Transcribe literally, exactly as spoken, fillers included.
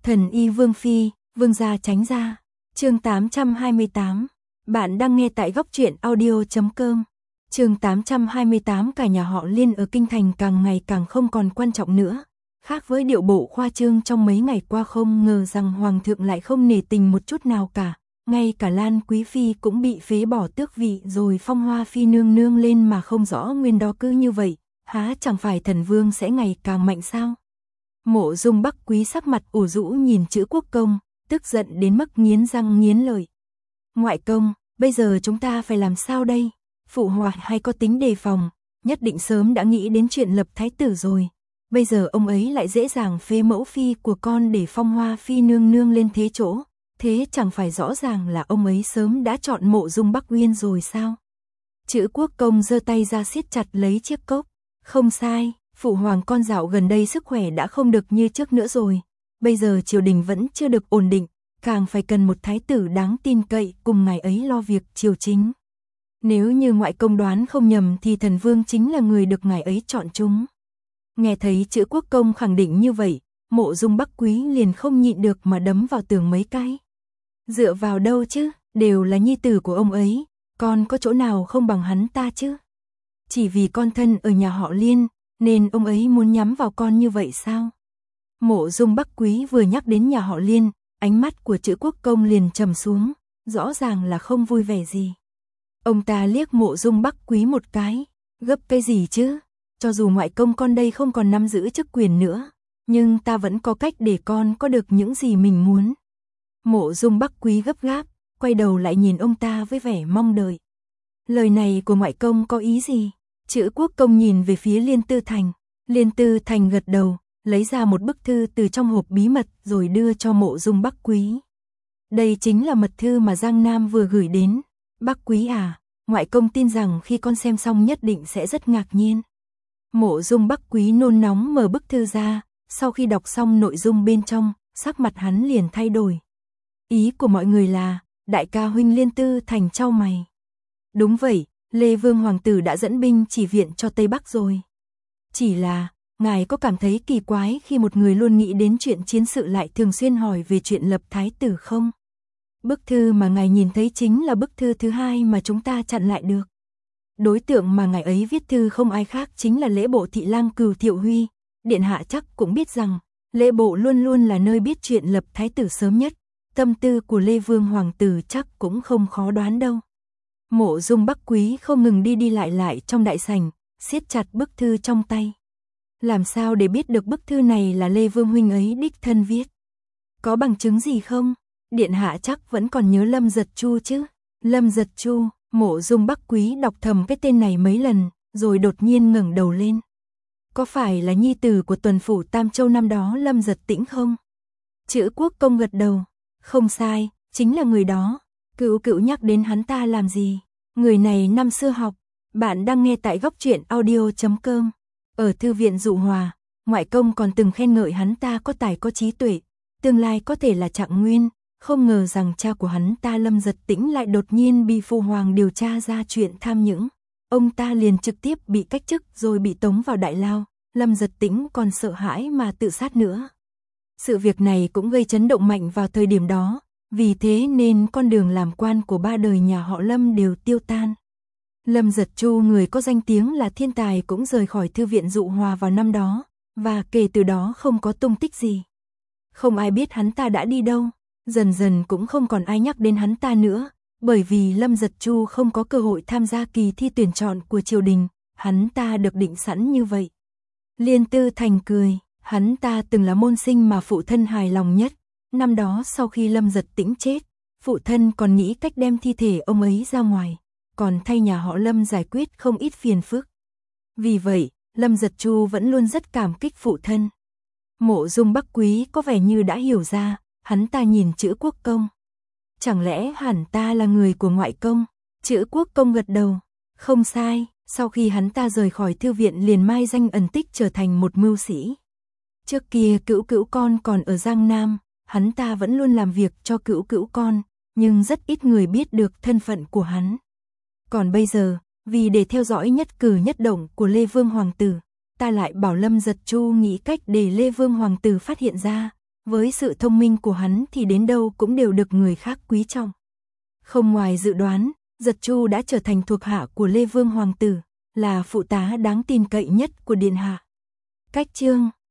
Thần y Vương Phi, Vương gia tránh ra. Chương tám trăm hai mươi tám. Bạn đang nghe tại góc truyện audio chấm com. Chương tám trăm hai mươi tám. Cả nhà họ Liên ở kinh thành càng ngày càng không còn quan trọng nữa. Khác với điệu bộ khoa trương trong mấy ngày qua, không ngờ rằng hoàng thượng lại không nể tình một chút nào cả. Ngay cả Lan quý phi cũng bị phế bỏ tước vị rồi phong Hoa phi nương nương lên mà không rõ nguyên do. Cứ như vậy, há chẳng phải thần vương sẽ ngày càng mạnh sao? Mộ Dung Bắc Quý sắc mặt ủ rũ nhìn chữ Quốc công, tức giận đến mức nghiến răng nghiến lợi. Ngoại công, bây giờ chúng ta phải làm sao đây? Phụ hoàng hay có tính đề phòng, nhất định sớm đã nghĩ đến chuyện lập thái tử rồi. Bây giờ ông ấy lại dễ dàng phế mẫu phi của con để phong Hoa phi nương nương lên thế chỗ. Thế chẳng phải rõ ràng là ông ấy sớm đã chọn Mộ Dung Bắc Uyên rồi sao? Chữ Quốc công giơ tay ra siết chặt lấy chiếc cốc. Không sai, phụ hoàng con dạo gần đây sức khỏe đã không được như trước nữa rồi. Bây giờ triều đình vẫn chưa được ổn định, càng phải cần một thái tử đáng tin cậy cùng ngài ấy lo việc triều chính. Nếu như ngoại công đoán không nhầm thì thần vương chính là người được ngài ấy chọn chúng. Nghe thấy chữ Quốc công khẳng định như vậy, Mộ Dung Bắc Quý liền không nhịn được mà đấm vào tường mấy cái. Dựa vào đâu chứ, đều là nhi tử của ông ấy, con có chỗ nào không bằng hắn ta chứ? Chỉ vì con thân ở nhà họ Liên, nên ông ấy muốn nhắm vào con như vậy sao? Mộ Dung Bắc Quý vừa nhắc đến nhà họ Liên, ánh mắt của chữ Quốc công liền trầm xuống, rõ ràng là không vui vẻ gì. Ông ta liếc Mộ Dung Bắc Quý một cái, gấp cái gì chứ? Cho dù ngoại công con đây không còn nắm giữ chức quyền nữa, nhưng ta vẫn có cách để con có được những gì mình muốn. Mộ Dung Bắc Quý gấp gáp, quay đầu lại nhìn ông ta với vẻ mong đợi. Lời này của ngoại công có ý gì? Chữ Quốc công nhìn về phía Liên Tư Thành. Liên Tư Thành gật đầu, lấy ra một bức thư từ trong hộp bí mật rồi đưa cho Mộ Dung Bắc Quý. Đây chính là mật thư mà Giang Nam vừa gửi đến. Bắc Quý à, ngoại công tin rằng khi con xem xong nhất định sẽ rất ngạc nhiên. Mộ Dung Bắc Quý nôn nóng mở bức thư ra, sau khi đọc xong nội dung bên trong, sắc mặt hắn liền thay đổi. Ý của mọi người là, đại ca huynh Liên Tư Thành chau mày. Đúng vậy, Lê Vương Hoàng tử đã dẫn binh chỉ viện cho Tây Bắc rồi. Chỉ là, ngài có cảm thấy kỳ quái khi một người luôn nghĩ đến chuyện chiến sự lại thường xuyên hỏi về chuyện lập thái tử không? Bức thư mà ngài nhìn thấy chính là bức thư thứ hai mà chúng ta chặn lại được. Đối tượng mà ngài ấy viết thư không ai khác chính là lễ bộ thị lang Cừu Thiệu Huy. Điện hạ chắc cũng biết rằng, lễ bộ luôn luôn là nơi biết chuyện lập thái tử sớm nhất. Tâm tư của Lê Vương Hoàng tử chắc cũng không khó đoán đâu. Mộ Dung Bắc Quý không ngừng đi đi lại lại trong đại sảnh, siết chặt bức thư trong tay. Làm sao để biết được bức thư này là Lê Vương huynh ấy đích thân viết? Có bằng chứng gì không? Điện hạ chắc vẫn còn nhớ Lâm Giật Chu chứ? Lâm Giật Chu, Mộ Dung Bắc Quý đọc thầm cái tên này mấy lần, rồi đột nhiên ngẩng đầu lên. Có phải là nhi tử của tuần phủ Tam Châu năm đó Lâm Giật Tĩnh không? Chữ Quốc công gật đầu. Không sai, chính là người đó. Cửu Cửu nhắc đến hắn ta làm gì? Người này năm xưa học. Bạn đang nghe tại góc truyện audio chấm com. Ở thư viện Dụ Hòa, ngoại công còn từng khen ngợi hắn ta có tài có trí tuệ, tương lai có thể là Trạng Nguyên. Không ngờ rằng cha của hắn ta Lâm Giật Tĩnh lại đột nhiên bị phụ hoàng điều tra ra chuyện tham nhũng. Ông ta liền trực tiếp bị cách chức rồi bị tống vào đại lao. Lâm Giật Tĩnh còn sợ hãi mà tự sát nữa. Sự việc này cũng gây chấn động mạnh vào thời điểm đó, vì thế nên con đường làm quan của ba đời nhà họ Lâm đều tiêu tan. Lâm Giật Chu, người có danh tiếng là thiên tài, cũng rời khỏi thư viện Dụ Hòa vào năm đó, và kể từ đó không có tung tích gì. Không ai biết hắn ta đã đi đâu, dần dần cũng không còn ai nhắc đến hắn ta nữa, bởi vì Lâm Giật Chu không có cơ hội tham gia kỳ thi tuyển chọn của triều đình, hắn ta được định sẵn như vậy. Liên Tư Thành cười. Hắn ta từng là môn sinh mà phụ thân hài lòng nhất. Năm đó sau khi Lâm Giật Tĩnh chết, phụ thân còn nghĩ cách đem thi thể ông ấy ra ngoài, còn thay nhà họ Lâm giải quyết không ít phiền phức. Vì vậy, Lâm Giật Chu vẫn luôn rất cảm kích phụ thân. Mộ Dung Bắc Quý có vẻ như đã hiểu ra, hắn ta nhìn chữ Quốc công. Chẳng lẽ hẳn ta là người của ngoại công? Chữ Quốc công gật đầu. Không sai, sau khi hắn ta rời khỏi thư viện liền mai danh ẩn tích trở thành một mưu sĩ. Trước kia Cửu Cửu con còn ở Giang Nam, hắn ta vẫn luôn làm việc cho Cửu Cửu con, nhưng rất ít người biết được thân phận của hắn. Còn bây giờ, vì để theo dõi nhất cử nhất động của Lê Vương Hoàng tử, ta lại bảo Lâm Giật Chu nghĩ cách để Lê Vương Hoàng tử phát hiện ra, Với sự thông minh của hắn thì đến đâu cũng đều được người khác quý trọng. Không ngoài dự đoán, Giật Chu đã trở thành thuộc hạ của Lê Vương Hoàng tử, là phụ tá đáng tin cậy nhất của điện hạ. Cách chương